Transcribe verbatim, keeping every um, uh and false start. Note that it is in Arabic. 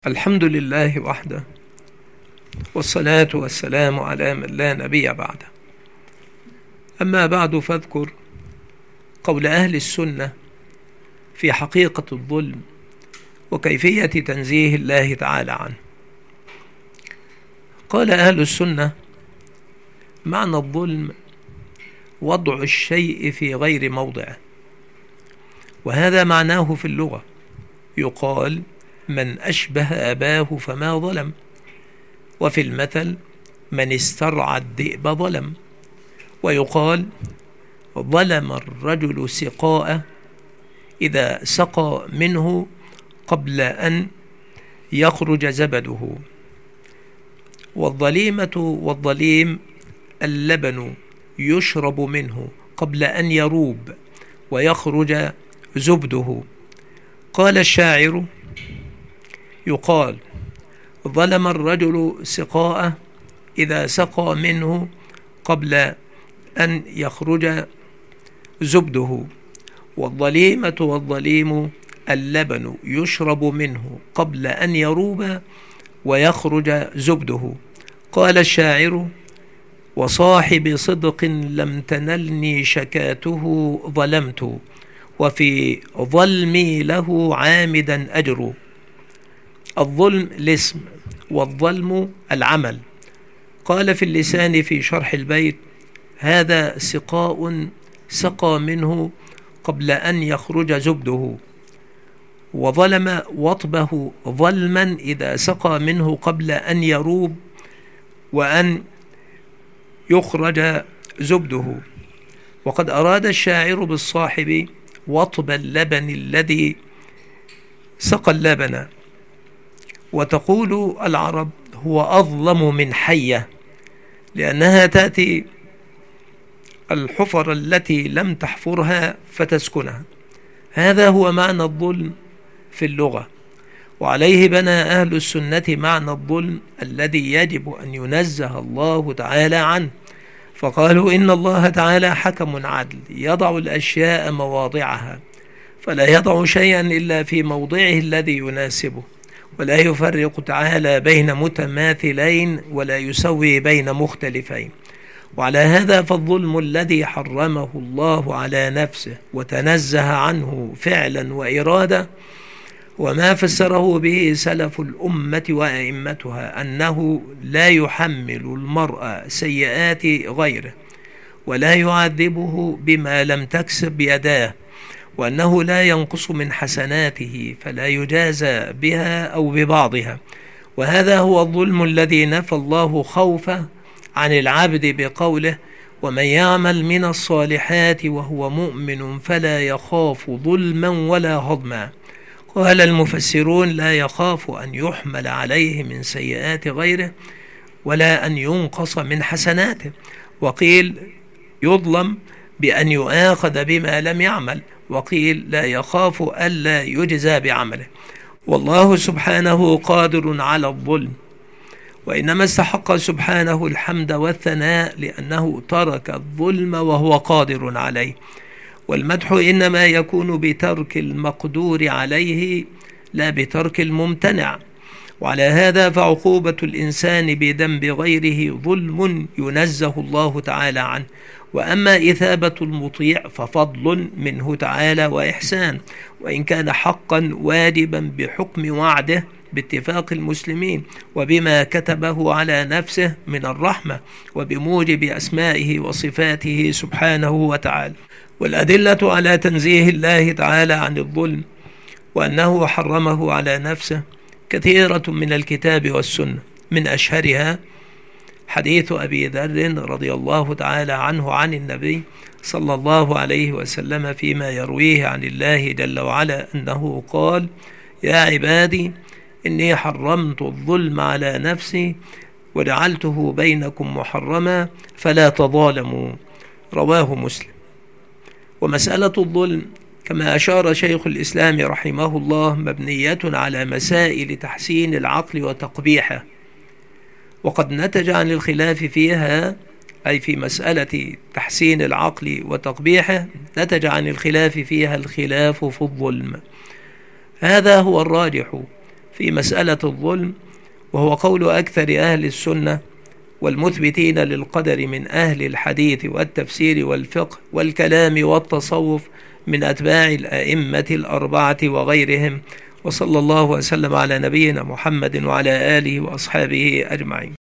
الحمد لله وحده، والصلاة والسلام على من لا نبي بعده. أما بعد، فاذكر قول أهل السنة في حقيقة الظلم وكيفية تنزيه الله تعالى عنه. قال أهل السنة: معنى الظلم وضع الشيء في غير موضعه، وهذا معناه في اللغة. يقال: من أشبه أباه فما ظلم. وفي المثل: من استرعى الذئب ظلم. ويقال: ظلم الرجل سقاء إذا سقى منه قبل أن يخرج زبده. والظليمة والظليم اللبن يشرب منه قبل أن يروب ويخرج زبده. قال الشاعر: يقال: ظلم الرجل سقاء إذا سقى منه قبل أن يخرج زبده. والظليمة والظليم اللبن يشرب منه قبل أن يروب ويخرج زبده. قال الشاعر: وصاحب صدق لم تنلني شكاته ظلمت، وفي ظلمي له عامدا أجر. الظلم الاسم، والظلم العمل. قال في اللسان في شرح البيت: هذا سقاء سقى منه قبل أن يخرج زبده. وظلم وطبه ظلما إذا سقى منه قبل أن يروب وأن يخرج زبده. وقد أراد الشاعر بالصاحب وطب اللبن الذي سقى اللبن. وتقول العرب: هو أظلم من حية، لأنها تأتي الحفر التي لم تحفرها فتسكنها. هذا هو معنى الظلم في اللغة، وعليه بنى أهل السنة معنى الظلم الذي يجب أن ينزه الله تعالى عنه. فقالوا: إن الله تعالى حكم عدل يضع الأشياء مواضعها، فلا يضع شيئا إلا في موضعه الذي يناسبه، ولا يفرق تعالى بين متماثلين ولا يسوي بين مختلفين. وعلى هذا فالظلم الذي حرمه الله على نفسه وتنزه عنه فعلا وإرادة، وما فسره به سلف الأمة وأئمتها، أنه لا يحمل المرء سيئات غيره ولا يعذبه بما لم تكسب يداه، وأنه لا ينقص من حسناته فلا يجازى بها أو ببعضها. وهذا هو الظلم الذي نفى الله خوفه عن العبد بقوله: ومن يعمل من الصالحات وهو مؤمن فلا يخاف ظلما ولا هضما. قال المفسرون: لا يخاف أن يحمل عليه من سيئات غيره ولا أن ينقص من حسناته. وقيل: يظلم بأن يؤاخذ بما لم يعمل. وقيل: لا يخاف ألا يجزى بعمله. والله سبحانه قادر على الظلم، وإنما استحق سبحانه الحمد والثناء لأنه ترك الظلم وهو قادر عليه. والمدح إنما يكون بترك المقدور عليه لا بترك الممتنع. وعلى هذا فعقوبة الإنسان بذنب غيره ظلم ينزه الله تعالى عنه. وأما إثابة المطيع ففضل منه تعالى وإحسان، وإن كان حقا واجبا بحكم وعده باتفاق المسلمين وبما كتبه على نفسه من الرحمة وبموجب أسمائه وصفاته سبحانه وتعالى. والأدلة على تنزيه الله تعالى عن الظلم وأنه حرمه على نفسه كثيرة من الكتاب والسنة، من أشهرها حديث أبي ذر رضي الله تعالى عنه عن النبي صلى الله عليه وسلم فيما يرويه عن الله جل وعلا أنه قال: يا عبادي إني حرمت الظلم على نفسي وجعلته بينكم محرما فلا تظالموا. رواه مسلم. ومسألة الظلم كما أشار شيخ الإسلام رحمه الله مبنية على مسائل تحسين العقل وتقبيحه، وقد نتج عن الخلاف فيها، أي في مسألة تحسين العقل وتقبيحه، نتج عن الخلاف فيها الخلاف في الظلم. هذا هو الراجح في مسألة الظلم، وهو قول أكثر أهل السنة والمثبتين للقدر من أهل الحديث والتفسير والفقه والكلام والتصوف من أتباع الأئمة الأربعة وغيرهم. وصلى الله وسلم على نبينا محمد وعلى آله وأصحابه أجمعين.